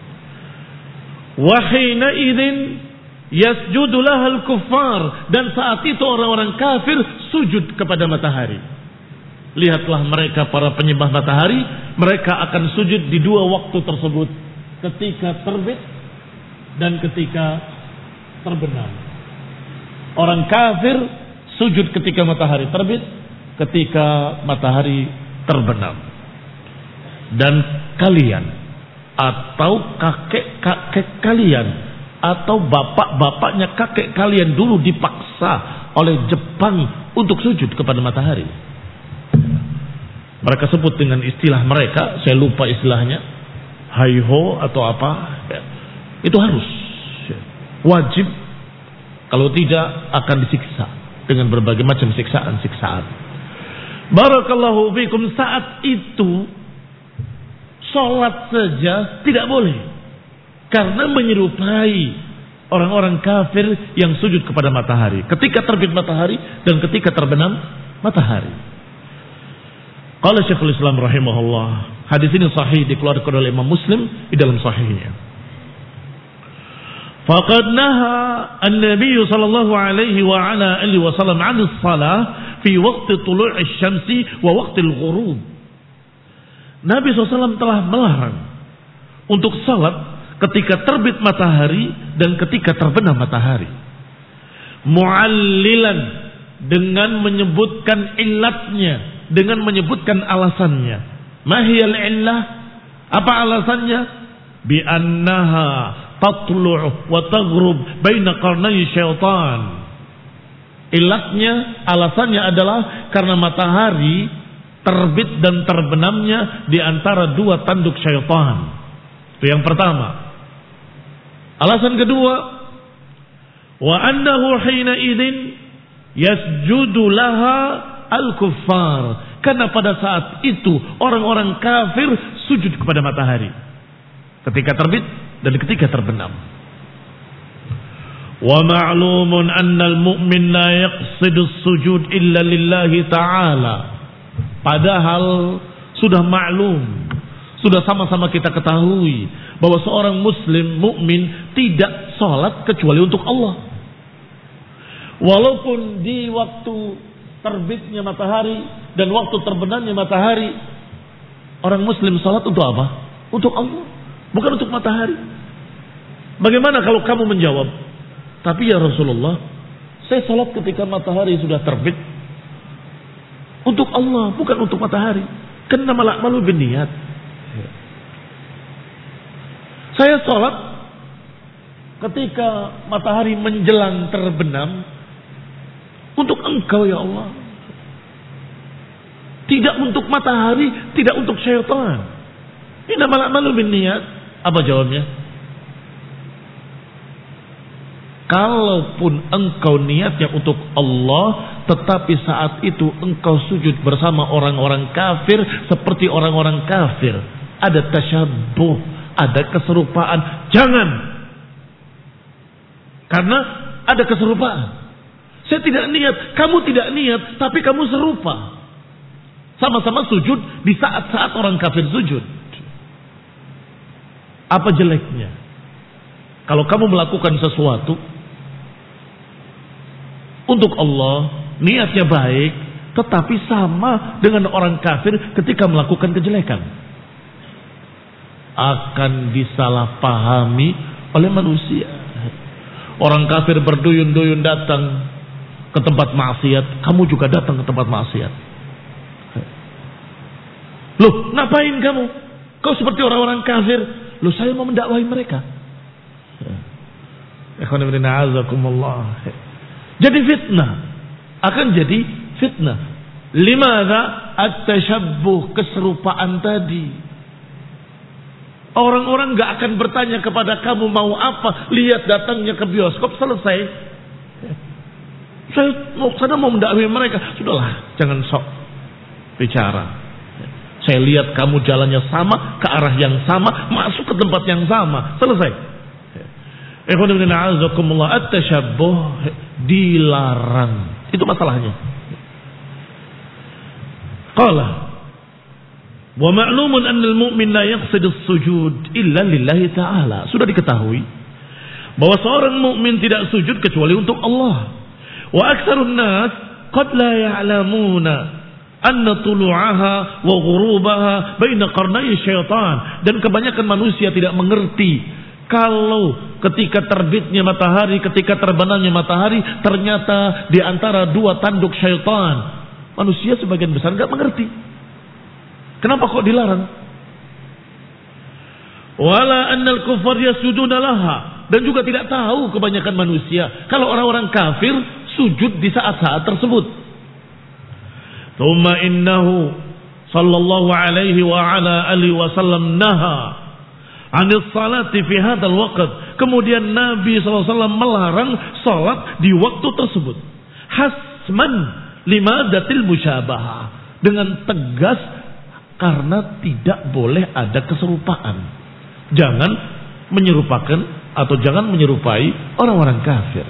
Wa hina idzin yasjudu lahal kuffar, dan saat itu orang-orang kafir sujud kepada matahari. Lihatlah mereka para penyembah matahari, mereka akan sujud di dua waktu tersebut, ketika terbit dan ketika terbenam. Orang kafir sujud ketika matahari terbit, ketika matahari terbenam. Dan kalian atau kakek-kakek kalian atau bapak-bapaknya kakek kalian dulu dipaksa oleh Jepang untuk sujud kepada matahari. Mereka sebut dengan istilah mereka, saya lupa istilahnya, haiho atau apa. Itu harus, wajib. Kalau tidak akan disiksa dengan berbagai macam siksaan-siksaan. Barakallahu fikum, saat itu sholat saja tidak boleh, karena menyerupai orang-orang kafir yang sujud kepada matahari ketika terbit matahari dan ketika terbenam matahari. Qala Syekhul Islam rahimahullah, hadis ini sahih, dikeluarkan oleh Imam Muslim di dalam sahihnya. Faqad naha an-nabiy sallallahu alaihi wa ala alihi wasallam 'an as-salah fi waqti tulu' asy-syamsi wa waqti al-ghurub. Nabi shallallahu alaihi wasallam telah melarang untuk salat ketika terbit matahari dan ketika terbenam matahari. Mu'allilan, dengan menyebutkan illatnya, dengan menyebutkan alasannya. Mahiyal illah, apa alasannya? Bi annaha tatlu' wa taghrub baina qarnay syaitan. Illatnya, alasannya adalah karena matahari terbit dan terbenamnya di antara dua tanduk syaitan. Itu yang pertama. Alasan kedua, wa annahu hina idzin yasjudu laha al-kuffar, karena pada saat itu orang-orang kafir sujud kepada matahari ketika terbit dan ketika terbenam. Wa ma'lumun anna al-mu'min la yaqsidu as-sujud illa lillahi ta'ala. Padahal sudah maklum, sudah sama-sama kita ketahui bahwa seorang muslim mukmin tidak salat kecuali untuk Allah. Walaupun di waktu terbitnya matahari dan waktu terbenamnya matahari, orang muslim salat untuk apa? Untuk Allah, bukan untuk matahari. Bagaimana kalau kamu menjawab, tapi ya Rasulullah, saya salat ketika matahari sudah terbit untuk Allah, bukan untuk matahari. Karena malak malu biniat. Saya salat ketika matahari menjelang terbenam untuk engkau ya Allah, tidak untuk matahari, tidak untuk syaitan. Ini malak malu biniat. Apa jawabnya? Kalaupun engkau niatnya untuk Allah, tetapi saat itu engkau sujud bersama orang-orang kafir seperti orang-orang kafir, ada tasyabuh, ada keserupaan. Jangan. Karena ada keserupaan. Saya tidak niat, kamu tidak niat, tapi kamu serupa. Sama-sama sujud di saat-saat orang kafir sujud. Apa jeleknya? Kalau kamu melakukan sesuatu untuk Allah, niatnya baik, tetapi sama dengan orang kafir ketika melakukan kejelekan, akan disalahpahami oleh manusia. Orang kafir berduyun-duyun datang ke tempat maksiat, kamu juga datang ke tempat maksiat. Loh, ngapain kamu? Kau seperti orang-orang kafir. Loh, saya mau mendakwahi mereka. Jadi fitnah. Akan jadi fitnah. Limadha at-tashabbuh, keserupaan tadi. Orang-orang gak akan bertanya kepada kamu mau apa. Lihat datangnya ke bioskop, selesai. Saya mau sana mau mendakwahi mereka. Sudahlah, jangan sok bicara. Saya lihat kamu jalannya sama, ke arah yang sama, masuk ke tempat yang sama, selesai. At-tashabbuh dilarang. Itu masalahnya. Qala wa ma'lumun anna al-mu'min la yaqsid as-sujud illa lillahi ta'ala. Sudah diketahui bahwa seorang mukmin tidak sujud kecuali untuk Allah. Wa aktsarun nas qad la ya'lamuna anna tulu'aha wa ghurubaha baina qarnai syaitan, dan kebanyakan manusia tidak mengerti kalau ketika terbitnya matahari, ketika terbenamnya matahari ternyata di antara dua tanduk syaitan. Manusia sebagian besar enggak mengerti. Kenapa kok dilarang? Wala annal kufar yasjuduna laha, dan juga tidak tahu kebanyakan manusia kalau orang-orang kafir sujud di saat-saat tersebut. Thumma innahu sallallahu alaihi wa ala alihi wasallam naha 'anil salati fi hadzal waqt. Kemudian Nabi sallallahu alaihi wasallam melarang salat di waktu tersebut. Hasman limadatil musyabahah, dengan tegas karena tidak boleh ada keserupaan. Jangan menyerupakan atau jangan menyerupai orang-orang kafir.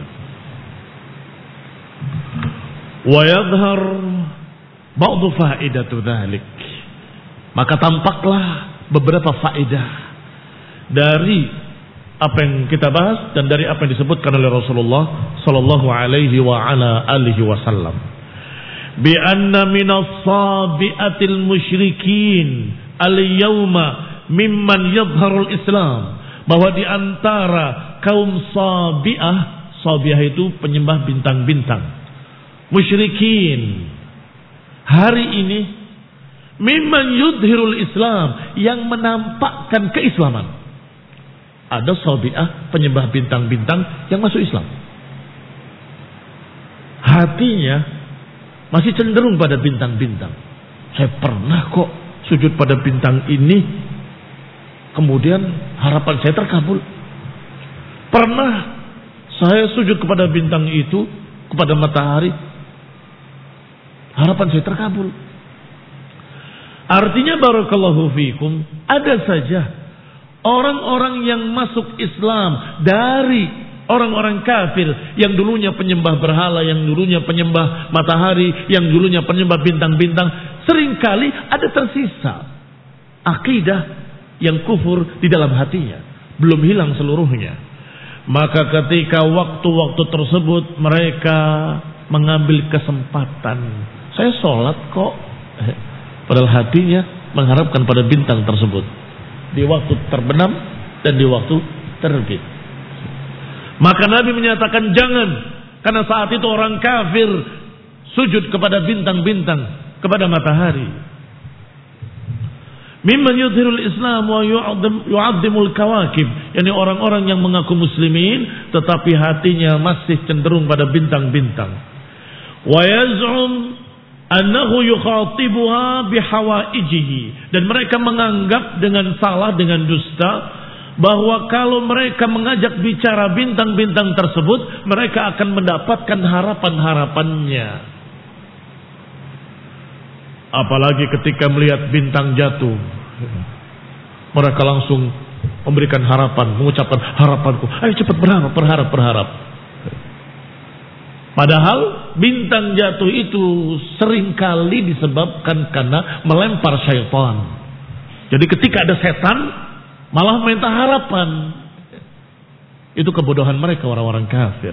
Wa yadhhar ba'd faidatu dzalik. Maka tampaklah beberapa faedah dari apa yang kita bahas dan dari apa yang disebutkan oleh Rasulullah sallallahu alaihi wa ala alihi wasallam. Bi anna minas sabiatil musyrikin al-yawma mimman yadhharul Islam, bahwa di antara kaum sabiah, sabiah itu penyembah bintang-bintang, musyrikin hari ini, mimman yudhirul Islam, yang menampakkan keislaman. Ada sabiah penyembah bintang-bintang yang masuk Islam, hatinya masih cenderung pada bintang-bintang. Saya pernah kok sujud pada bintang ini, kemudian harapan saya terkabul. Pernah saya sujud kepada bintang itu, kepada matahari, harapan saya terkabul. Artinya barakallahu fikum, ada saja orang-orang yang masuk Islam dari orang-orang kafir yang dulunya penyembah berhala, yang dulunya penyembah matahari, yang dulunya penyembah bintang-bintang, seringkali ada tersisa akidah yang kufur di dalam hatinya, belum hilang seluruhnya. Maka ketika waktu-waktu tersebut mereka mengambil kesempatan, saya sholat kok, padahal hatinya mengharapkan pada bintang tersebut di waktu terbenam dan di waktu terbit. Maka Nabi menyatakan jangan, karena saat itu orang kafir sujud kepada bintang-bintang, kepada matahari. Mimman yudhirul Islam wa yu'azzimul kawakib, yakni orang-orang yang mengaku muslimin tetapi hatinya masih cenderung pada bintang-bintang. Wa yaz'um annahu yukhatibuha bihawaijihi, dan mereka menganggap dengan salah, dengan dusta, bahwa kalau mereka mengajak bicara bintang-bintang tersebut, mereka akan mendapatkan harapan-harapannya. Apalagi ketika melihat bintang jatuh, mereka langsung memberikan harapan, mengucapkan harapanku, ayo cepat berharap, berharap, berharap. Padahal bintang jatuh itu seringkali disebabkan karena melempar syaitan. Jadi ketika ada setan malah minta harapan. Itu kebodohan mereka, orang-orang kafir.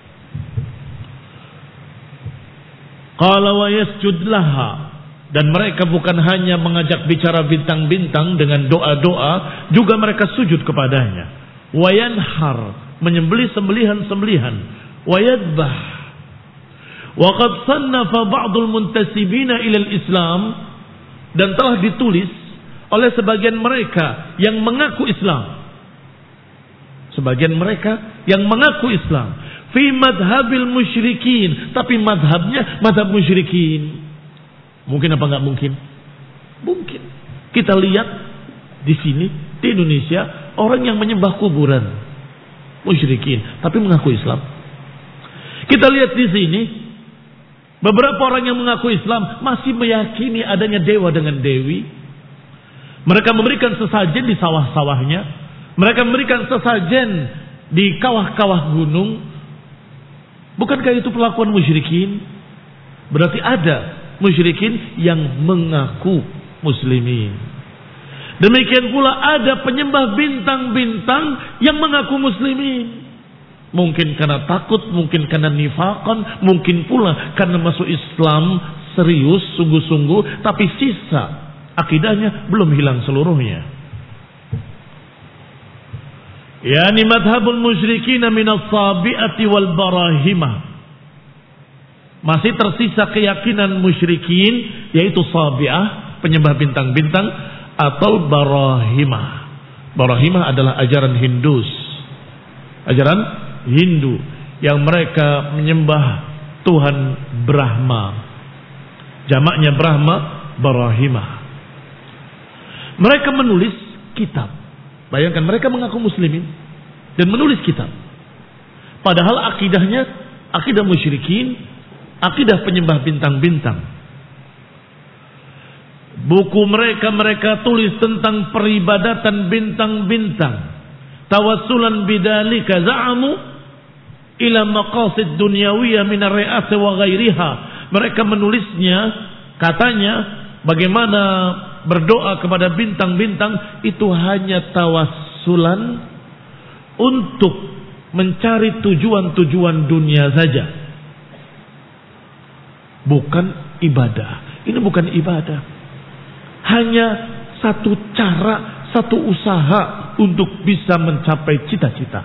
Qala wa yasjud laha, dan mereka bukan hanya mengajak bicara bintang-bintang dengan doa-doa, juga mereka sujud kepadanya. Wa yanhar, menyembelih sembelihan-sembelihan. Wa yadbah, Wa qad sannafa ba'dul muntasibina ila al-Islam, dan telah ditulis oleh sebagian mereka yang mengaku Islam. Sebagian mereka yang mengaku Islam fi madhabil musyrikin, tapi madhabnya madhab musyrikin. Mungkin apa enggak mungkin? Mungkin. Kita lihat di sini di Indonesia orang yang menyembah kuburan, musyrikin, tapi mengaku Islam. Kita lihat di sini beberapa orang yang mengaku Islam masih meyakini adanya dewa dengan dewi. Mereka memberikan sesajen di sawah-sawahnya, mereka memberikan sesajen di kawah-kawah gunung. Bukankah itu perlakuan musyrikin? Berarti ada musyrikin yang mengaku muslimin. Demikian pula ada penyembah bintang-bintang yang mengaku muslimin. Mungkin karena takut, mungkin karena nifaqan, mungkin pula karena masuk Islam serius, sungguh-sungguh, tapi sisa akidahnya belum hilang seluruhnya. Yani madhabul musyrikin minas sabi'ati wal barahimah. Masih tersisa keyakinan musyrikin, yaitu sabi'ah, penyembah bintang-bintang, atau barahimah. Barahimah adalah ajaran Hindus, ajaran Hindu yang mereka menyembah Tuhan Brahma. Jamaknya Brahma, barahimah. Mereka menulis kitab. Bayangkan, mereka mengaku muslimin dan menulis kitab. Padahal akidahnya akidah musyrikin, akidah penyembah bintang-bintang. Buku mereka mereka tulis tentang peribadatan bintang-bintang. Tawassulan bidzalika za'amu ila maqasid dunyawiyah min ar-ri'asah wa ghairiha. Mereka menulisnya, katanya bagaimana berdoa kepada bintang-bintang itu hanya tawassulan untuk mencari tujuan-tujuan dunia saja, bukan ibadah. Ini bukan ibadah, hanya satu cara, satu usaha untuk bisa mencapai cita-cita.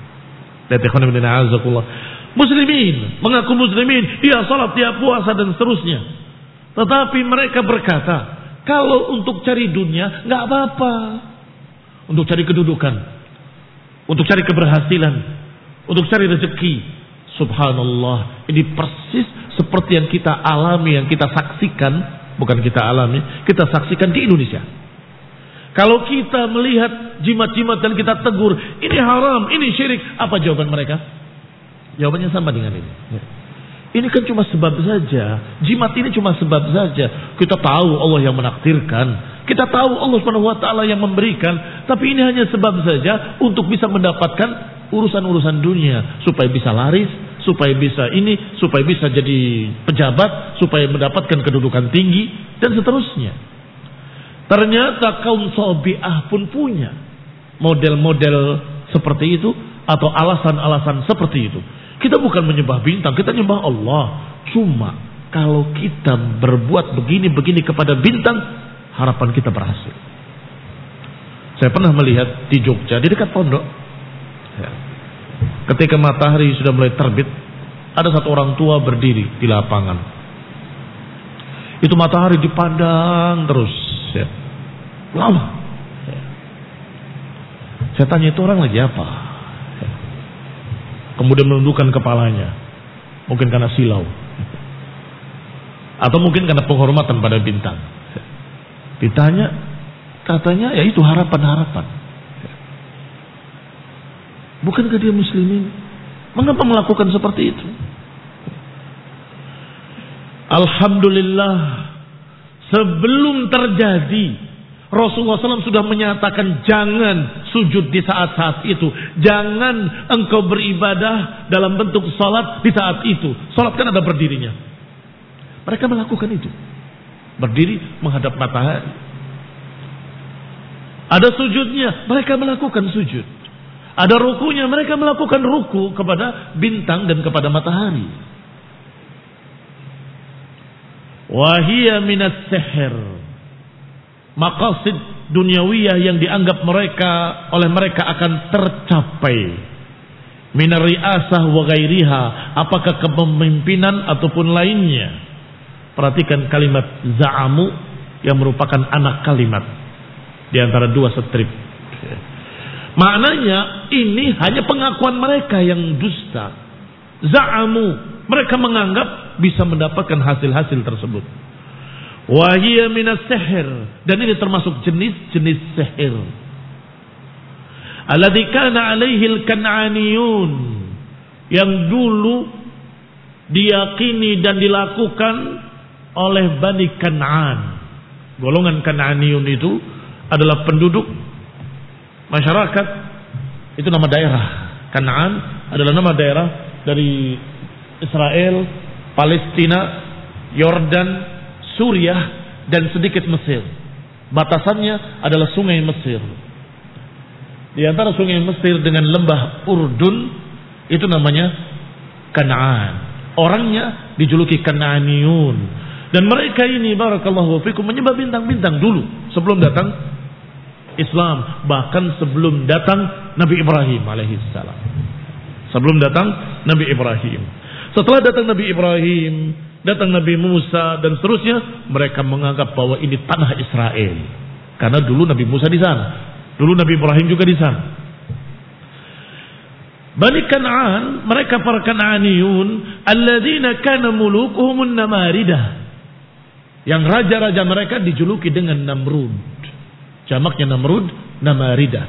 Muslimin mengaku muslimin, dia salat, dia puasa dan seterusnya, tetapi mereka berkata, kalau untuk cari dunia nggak apa-apa, untuk cari kedudukan, untuk cari keberhasilan, untuk cari rezeki. Subhanallah, ini persis seperti yang kita alami, yang kita saksikan, bukan kita alami, kita saksikan di Indonesia. Kalau kita melihat jimat-jimat dan kita tegur, ini haram, ini syirik, apa jawaban mereka? Jawabannya sama dengan ini. Ini kan cuma sebab saja. Jimat ini cuma sebab saja. Kita tahu Allah yang menakdirkan, kita tahu Allah Subhanahu wa taala yang memberikan, tapi ini hanya sebab saja untuk bisa mendapatkan urusan-urusan dunia, supaya bisa laris, supaya bisa ini, supaya bisa jadi pejabat, supaya mendapatkan kedudukan tinggi dan seterusnya. Ternyata kaum Sabi'ah pun punya model-model seperti itu atau alasan-alasan seperti itu. Kita bukan menyembah bintang, kita menyembah Allah. Cuma kalau kita berbuat begini-begini kepada bintang, harapan kita berhasil. Saya pernah melihat di Jogja, di dekat pondok, ya, ketika matahari sudah mulai terbit, ada satu orang tua berdiri di lapangan. Itu matahari dipandang terus, ya, lama. Ya. Saya tanya, itu orang lagi apa? Kemudian menundukkan kepalanya, mungkin karena silau, atau mungkin karena penghormatan pada bintang. Ditanya, katanya ya itu harapan-harapan. Bukankah dia muslimin? Mengapa melakukan seperti itu? Alhamdulillah, sebelum terjadi, Rasulullah shallallahu alaihi wasallam sudah menyatakan jangan sujud di saat-saat itu. Jangan engkau beribadah dalam bentuk salat di saat itu. Salat kan ada berdirinya. Mereka melakukan itu. Berdiri menghadap matahari. Ada sujudnya, mereka melakukan sujud. Ada rukunya, mereka melakukan ruku kepada bintang dan kepada matahari. Wahiyya minas sihr. Maqasid duniawiyah yang dianggap mereka oleh mereka akan tercapai minar ri'asah wa ghairiha, apakah kepemimpinan ataupun lainnya. Perhatikan kalimat za'amu yang merupakan anak kalimat di antara dua strip. Maknanya ini hanya pengakuan mereka yang dusta. Za'amu, mereka menganggap bisa mendapatkan hasil-hasil tersebut. Wa hiya minas sihir, dan ini termasuk jenis-jenis sihir. Alladzi kana alaihi al-Kan'aniyun, yang dulu diyakini dan dilakukan oleh Bani Kan'an. Golongan Kan'aniyun itu adalah penduduk masyarakat, itu nama daerah. Kan'an adalah nama daerah dari Israel, Palestina, Yordan, Suriah, dan sedikit Mesir. Batasannya adalah sungai Mesir. Di antara sungai Mesir dengan lembah Urdun itu namanya Kan'an. Orangnya dijuluki Kan'aniyun. Dan mereka ini barakallahu fikum menyembah bintang-bintang dulu sebelum datang Islam, bahkan sebelum datang Nabi Ibrahim alaihissalam. Sebelum datang Nabi Ibrahim. Setelah datang Nabi Ibrahim, datang Nabi Musa dan seterusnya, mereka menganggap bahwa ini tanah Israel. Karena dulu Nabi Musa di sana. Dulu Nabi Ibrahim juga di sana. Bani Kan'an, mereka para Kan'aniyun, alladzina kana mulukuhumun namaridah. Yang raja-raja mereka dijuluki dengan Namrud. Jamaknya Namrud, namaridah.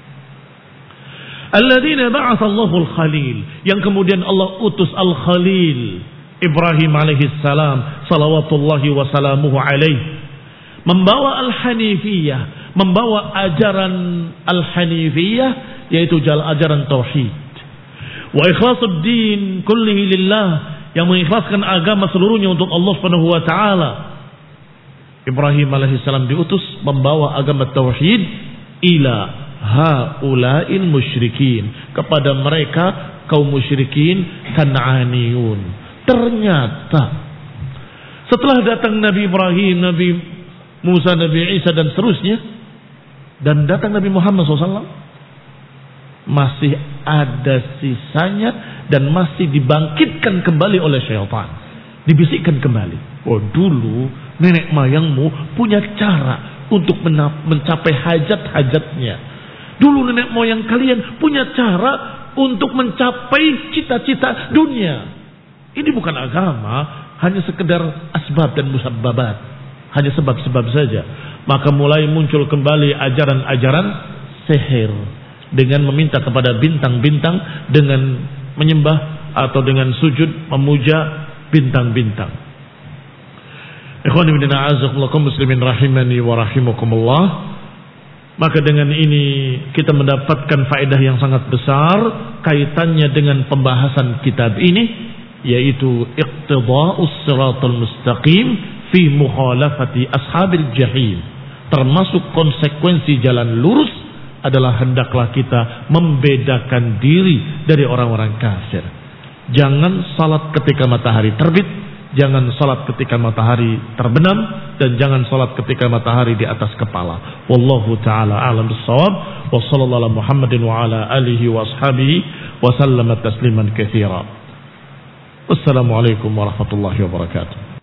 Alladzina ba'atha Allahul Khalil, yang kemudian Allah utus Al-Khalil, Ibrahim alaihissalam, salawatullahi wasalamuhu alaihi, membawa Al-Hanifiyah, membawa ajaran Al-Hanifiyah, yaitu jalan ajaran tauhid. Wa ikhlasul din kullihi lillah, yang mengikhlaskan agama seluruhnya untuk Allah Subhanahu wa taala. Ibrahim alaihissalam diutus membawa agama tauhid ila haula'il musyrikin, kepada mereka kaum musyrikin Kan'aniyun. Ternyata setelah datang Nabi Ibrahim, Nabi Musa, Nabi Isa dan seterusnya, dan datang Nabi Muhammad shallallahu alaihi wasallam, masih ada sisanya dan masih dibangkitkan kembali oleh syaitan. Dibisikkan kembali, oh dulu nenek moyangmu punya cara untuk mencapai hajat-hajatnya. Dulu nenek moyang kalian punya cara untuk mencapai cita-cita dunia. Ini bukan agama, hanya sekedar asbab dan musabbabat, hanya sebab-sebab saja. Maka mulai muncul kembali ajaran-ajaran sihir, dengan meminta kepada bintang-bintang, dengan menyembah atau dengan sujud memuja bintang-bintang. Ikhwani fillah, a'azzakumullah muslimin rahimani wa rahimakumullah. Maka dengan ini kita mendapatkan faedah yang sangat besar kaitannya dengan pembahasan kitab ini, yaitu iqtida'us siratal mustaqim fi mukhalafati ashabil jahim. Termasuk konsekuensi jalan lurus adalah hendaklah kita membedakan diri dari orang-orang kafir. Jangan salat ketika matahari terbit, jangan salat ketika matahari terbenam, dan jangan salat ketika matahari di atas kepala. Wallahu taala a'lam bissawab. Wa sallallahu ala Muhammadin wa ala alihi wa ashabihi wa sallama tasliman katsira. Wassalamualaikum warahmatullahi wabarakatuh.